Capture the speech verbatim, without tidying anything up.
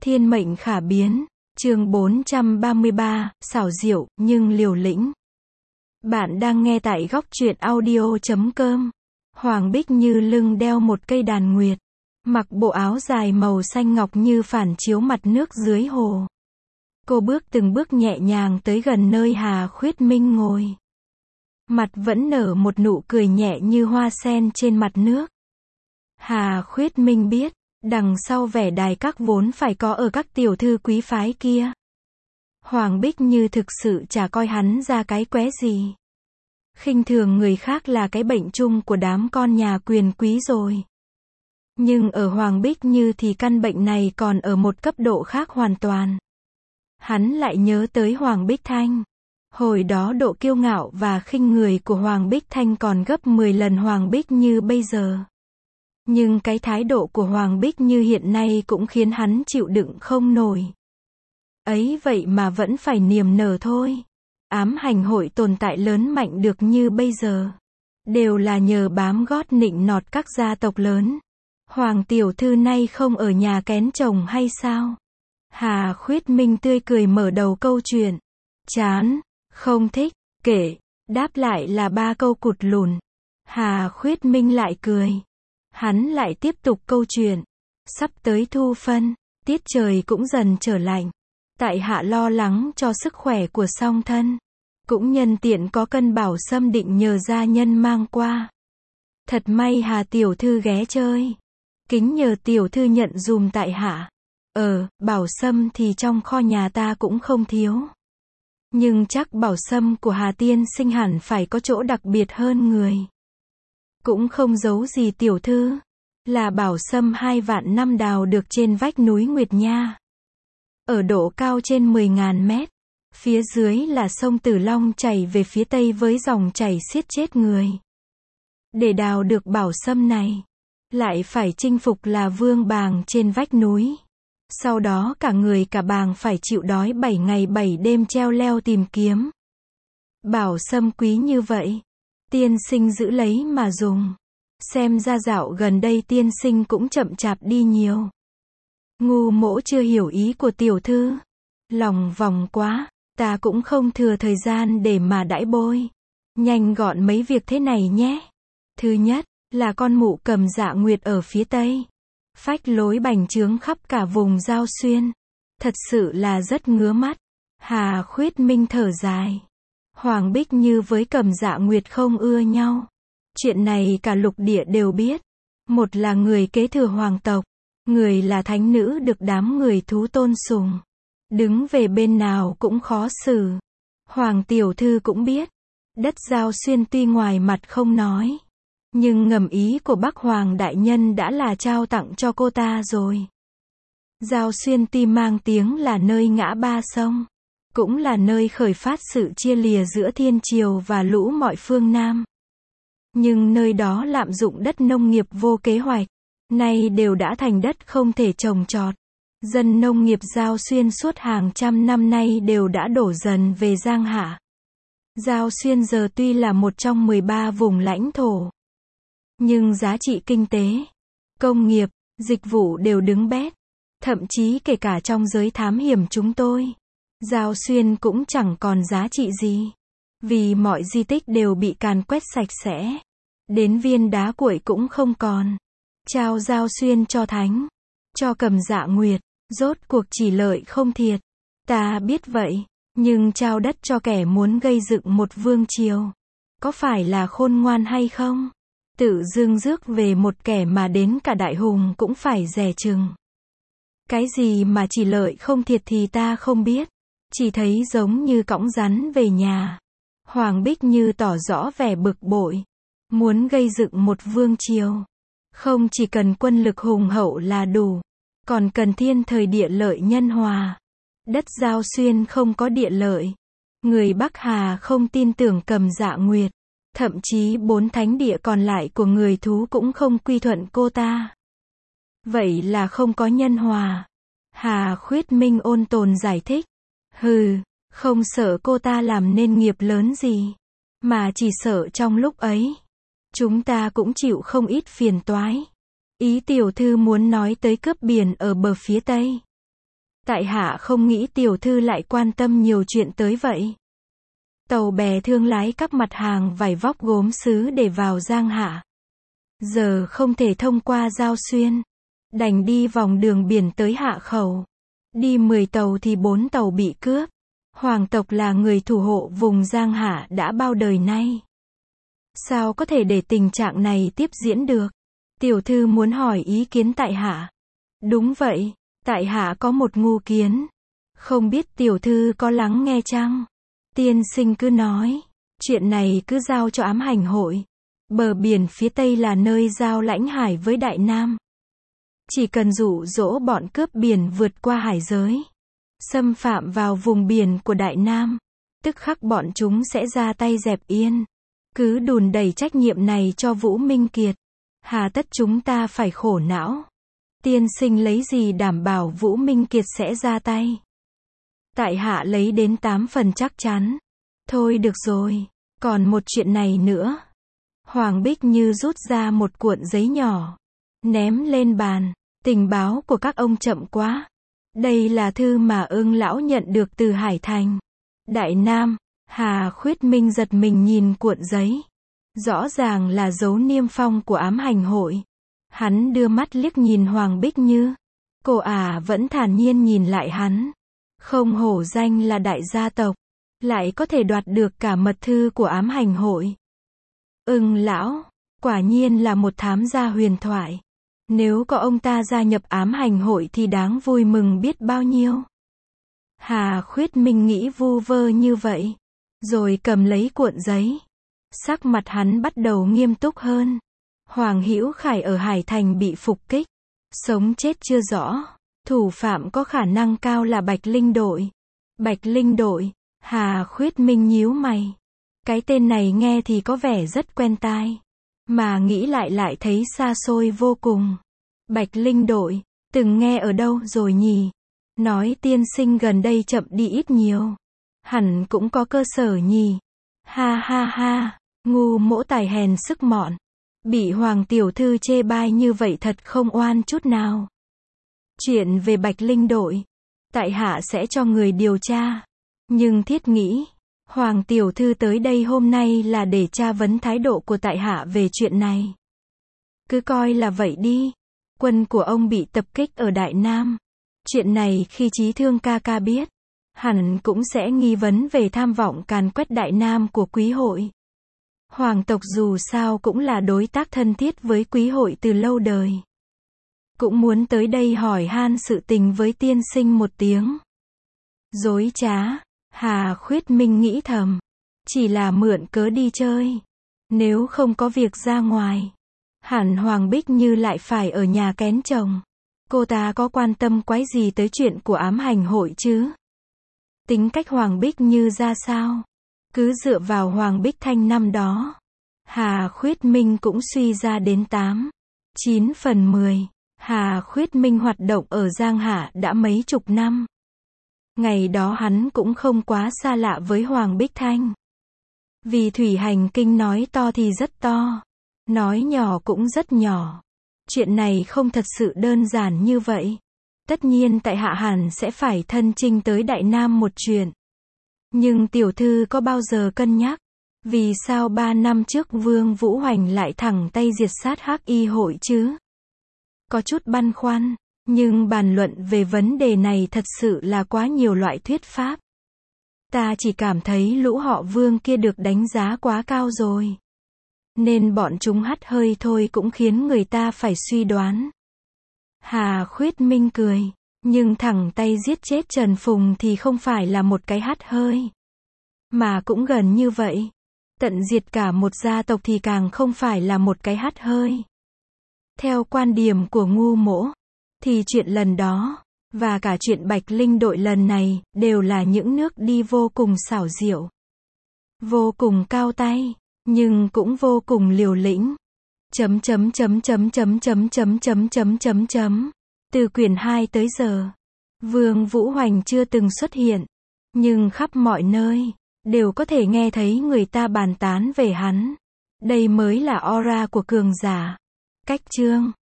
Thiên mệnh khả biến, chương bốn trăm ba mươi ba, xảo diệu, nhưng liều lĩnh. Bạn đang nghe tại góc truyện audio chấm com. Hoàng Bích Như lưng đeo một cây đàn nguyệt, mặc bộ áo dài màu xanh ngọc như phản chiếu mặt nước dưới hồ. Cô bước từng bước nhẹ nhàng tới gần nơi Hà Khuyết Minh ngồi. Mặt vẫn nở một nụ cười nhẹ như hoa sen trên mặt nước. Hà Khuyết Minh biết, đằng sau vẻ đài các vốn phải có ở các tiểu thư quý phái kia. Hoàng Bích Như thực sự chả coi hắn ra cái qué gì. Khinh thường người khác là cái bệnh chung của đám con nhà quyền quý rồi. Nhưng ở Hoàng Bích Như thì căn bệnh này còn ở một cấp độ khác hoàn toàn. Hắn lại nhớ tới Hoàng Bích Thanh. Hồi đó độ kiêu ngạo và khinh người của Hoàng Bích Thanh còn gấp mười lần Hoàng Bích Như bây giờ. Nhưng cái thái độ của Hoàng Bích Như hiện nay cũng khiến hắn chịu đựng không nổi. Ấy vậy mà vẫn phải niềm nở thôi. Ám hành hội tồn tại lớn mạnh được như bây giờ, đều là nhờ bám gót nịnh nọt các gia tộc lớn. Hoàng tiểu thư nay không ở nhà kén chồng hay sao? Hà Khuyết Minh tươi cười mở đầu câu chuyện. Chán, không thích, kể, đáp lại là ba câu cụt lùn. Hà Khuyết Minh lại cười. Hắn lại tiếp tục câu chuyện. Sắp tới thu phân, tiết trời cũng dần trở lạnh. Tại hạ lo lắng cho sức khỏe của song thân. Cũng nhân tiện có cân bảo sâm định nhờ gia nhân mang qua. Thật may Hà tiểu thư ghé chơi. Kính nhờ tiểu thư nhận dùm tại hạ. Ờ, bảo sâm thì trong kho nhà ta cũng không thiếu. Nhưng chắc bảo sâm của Hà tiên sinh hẳn phải có chỗ đặc biệt hơn người. Cũng không giấu gì tiểu thư. Là bảo sâm hai vạn năm đào được trên vách núi Nguyệt Nha. Ở độ cao trên mười nghìn mét. Phía dưới là sông Tử Long chảy về phía tây với dòng chảy xiết chết người. Để đào được bảo sâm này, lại phải chinh phục là vương bàng trên vách núi. Sau đó cả người cả bàng phải chịu đói bảy ngày bảy đêm treo leo tìm kiếm. Bảo sâm quý như vậy, tiên sinh giữ lấy mà dùng. Xem ra dạo gần đây tiên sinh cũng chậm chạp đi nhiều. Ngu mỗ chưa hiểu ý của tiểu thư. Lòng vòng quá, ta cũng không thừa thời gian để mà đãi bôi. Nhanh gọn mấy việc thế này nhé. Thứ nhất, là con mụ Cầm Dạ Nguyệt ở phía tây. Phách lối bành trướng khắp cả vùng Giao Xuyên. Thật sự là rất ngứa mắt. Hà Khuyết Minh thở dài. Hoàng Bích Như với Cầm Dạ Nguyệt không ưa nhau. Chuyện này cả lục địa đều biết. Một là người kế thừa hoàng tộc. Người là thánh nữ được đám người thú tôn sùng. Đứng về bên nào cũng khó xử. Hoàng tiểu thư cũng biết. Đất Giao Xuyên tuy ngoài mặt không nói. Nhưng ngầm ý của Bắc Hoàng đại nhân đã là trao tặng cho cô ta rồi. Giao Xuyên tuy mang tiếng là nơi ngã ba sông. Cũng là nơi khởi phát sự chia lìa giữa thiên triều và lũ mọi phương Nam. Nhưng nơi đó lạm dụng đất nông nghiệp vô kế hoạch. Nay đều đã thành đất không thể trồng trọt. Dân nông nghiệp Giao Xuyên suốt hàng trăm năm nay đều đã đổ dần về Giang Hạ. Giao Xuyên giờ tuy là một trong mười ba vùng lãnh thổ. Nhưng giá trị kinh tế, công nghiệp, dịch vụ đều đứng bét. Thậm chí kể cả trong giới thám hiểm chúng tôi. Giao Xuyên cũng chẳng còn giá trị gì. Vì mọi di tích đều bị càn quét sạch sẽ. Đến viên đá cuội cũng không còn. Trao Giao Xuyên cho thánh. Cho Cầm Dạ Nguyệt. Rốt cuộc chỉ lợi không thiệt. Ta biết vậy. Nhưng trao đất cho kẻ muốn gây dựng một vương triều. Có phải là khôn ngoan hay không? Tự dưng rước về một kẻ mà đến cả đại hùng cũng phải dè chừng. Cái gì mà chỉ lợi không thiệt thì ta không biết. Chỉ thấy giống như cõng rắn về nhà. Hoàng Bích Như tỏ rõ vẻ bực bội. Muốn gây dựng một vương triều. Không chỉ cần quân lực hùng hậu là đủ. Còn cần thiên thời địa lợi nhân hòa. Đất Giao Xuyên không có địa lợi. Người Bắc Hà không tin tưởng Cầm Dạ Nguyệt. Thậm chí bốn thánh địa còn lại của người thú cũng không quy thuận cô ta. Vậy là không có nhân hòa. Hà Khuyết Minh ôn tồn giải thích. Hừ, không sợ cô ta làm nên nghiệp lớn gì. Mà chỉ sợ trong lúc ấy. Chúng ta cũng chịu không ít phiền toái. Ý tiểu thư muốn nói tới cướp biển ở bờ phía tây. Tại hạ không nghĩ tiểu thư lại quan tâm nhiều chuyện tới vậy. Tàu bè thương lái các mặt hàng vải vóc gốm sứ để vào Giang Hạ. Giờ không thể thông qua Giao Xuyên. Đành đi vòng đường biển tới Hạ Khẩu. Đi mười tàu thì bốn tàu bị cướp. Hoàng tộc là người thủ hộ vùng Giang Hạ đã bao đời nay. Sao có thể để tình trạng này tiếp diễn được? Tiểu thư muốn hỏi ý kiến tại hạ. Đúng vậy, tại hạ có một ngu kiến. Không biết tiểu thư có lắng nghe chăng? Tiên sinh cứ nói. Chuyện này cứ giao cho ám hành hội. Bờ biển phía tây là nơi giao lãnh hải với Đại Nam. Chỉ cần dụ dỗ bọn cướp biển vượt qua hải giới, xâm phạm vào vùng biển của Đại Nam, tức khắc bọn chúng sẽ ra tay dẹp yên. Cứ đùn đẩy trách nhiệm này cho Vũ Minh Kiệt. Hà tất chúng ta phải khổ não? Tiên sinh lấy gì đảm bảo Vũ Minh Kiệt sẽ ra tay? Tại hạ lấy đến tám phần chắc chắn. Thôi được rồi, còn một chuyện này nữa. Hoàng Bích Như rút ra một cuộn giấy nhỏ, ném lên bàn. Tình báo của các ông chậm quá. Đây là thư mà Ưng lão nhận được từ Hải Thành, Đại Nam. Hà Khuyết Minh giật mình nhìn cuộn giấy. Rõ ràng là dấu niêm phong của ám hành hội. Hắn đưa mắt liếc nhìn Hoàng Bích Như. Cô ả vẫn thản nhiên nhìn lại hắn. Không hổ danh là đại gia tộc, lại có thể đoạt được cả mật thư của ám hành hội. Ưng lão, quả nhiên là một thám gia huyền thoại. Nếu có ông ta gia nhập ám hành hội thì đáng vui mừng biết bao nhiêu. Hà Khuyết Minh nghĩ vu vơ như vậy, rồi cầm lấy cuộn giấy. Sắc mặt hắn bắt đầu nghiêm túc hơn. Hoàng Hữu Khải ở Hải Thành bị phục kích, sống chết chưa rõ. Thủ phạm có khả năng cao là Bạch Linh Đội. Bạch Linh Đội, Hà Khuyết Minh nhíu mày. Cái tên này nghe thì có vẻ rất quen tai, mà nghĩ lại lại thấy xa xôi vô cùng. Bạch Linh Đội, từng nghe ở đâu rồi nhỉ? Nói tiên sinh gần đây chậm đi ít nhiều. Hẳn cũng có cơ sở nhỉ? Ha ha ha, ngu mỗ tài hèn sức mọn. Bị Hoàng tiểu thư chê bai như vậy thật không oan chút nào. Chuyện về Bạch Linh Đội, tại hạ sẽ cho người điều tra. Nhưng thiết nghĩ, Hoàng tiểu thư tới đây hôm nay là để tra vấn thái độ của tại hạ về chuyện này. Cứ coi là vậy đi. Quân của ông bị tập kích ở Đại Nam. Chuyện này khi Chí Thương ca ca biết, hẳn cũng sẽ nghi vấn về tham vọng càn quét Đại Nam của quý hội. Hoàng tộc dù sao cũng là đối tác thân thiết với quý hội từ lâu đời. Cũng muốn tới đây hỏi han sự tình với tiên sinh một tiếng. Dối trá, Hà Khuyết Minh nghĩ thầm. Chỉ là mượn cớ đi chơi. Nếu không có việc ra ngoài, hẳn Hoàng Bích Như lại phải ở nhà kén chồng. Cô ta có quan tâm quái gì tới chuyện của ám hành hội chứ? Tính cách Hoàng Bích Như ra sao? Cứ dựa vào Hoàng Bích Thanh năm đó, Hà Khuyết Minh cũng suy ra đến tám, chín phần mười. Hà Khuyết Minh hoạt động ở Giang Hạ đã mấy chục năm. Ngày đó hắn cũng không quá xa lạ với Hoàng Bích Thanh. Vì thủy hành kinh nói to thì rất to, nói nhỏ cũng rất nhỏ. Chuyện này không thật sự đơn giản như vậy. Tất nhiên tại hạ hẳn sẽ phải thân chinh tới Đại Nam một chuyện. Nhưng tiểu thư có bao giờ cân nhắc, vì sao ba năm trước Vương Vũ Hoành lại thẳng tay diệt sát Hắc Y hội chứ? Có chút băn khoăn, nhưng bàn luận về vấn đề này thật sự là quá nhiều loại thuyết pháp. Ta chỉ cảm thấy lũ họ Vương kia được đánh giá quá cao rồi. Nên bọn chúng hắt hơi thôi cũng khiến người ta phải suy đoán. Hà Khuyết Minh cười, nhưng thẳng tay giết chết Trần Phùng thì không phải là một cái hắt hơi, mà cũng gần như vậy. Tận diệt cả một gia tộc thì càng không phải là một cái hắt hơi. Theo quan điểm của ngu mỗ, thì chuyện lần đó, và cả chuyện Bạch Linh Đội lần này, đều là những nước đi vô cùng xảo diệu, vô cùng cao tay, nhưng cũng vô cùng liều lĩnh. Chấm chấm chấm chấm chấm chấm chấm chấm chấm chấm chấm. Từ quyển hai tới giờ, Vương Vũ Hoành chưa từng xuất hiện, nhưng khắp mọi nơi đều có thể nghe thấy người ta bàn tán về hắn. Đây mới là aura của cường giả. Cách chương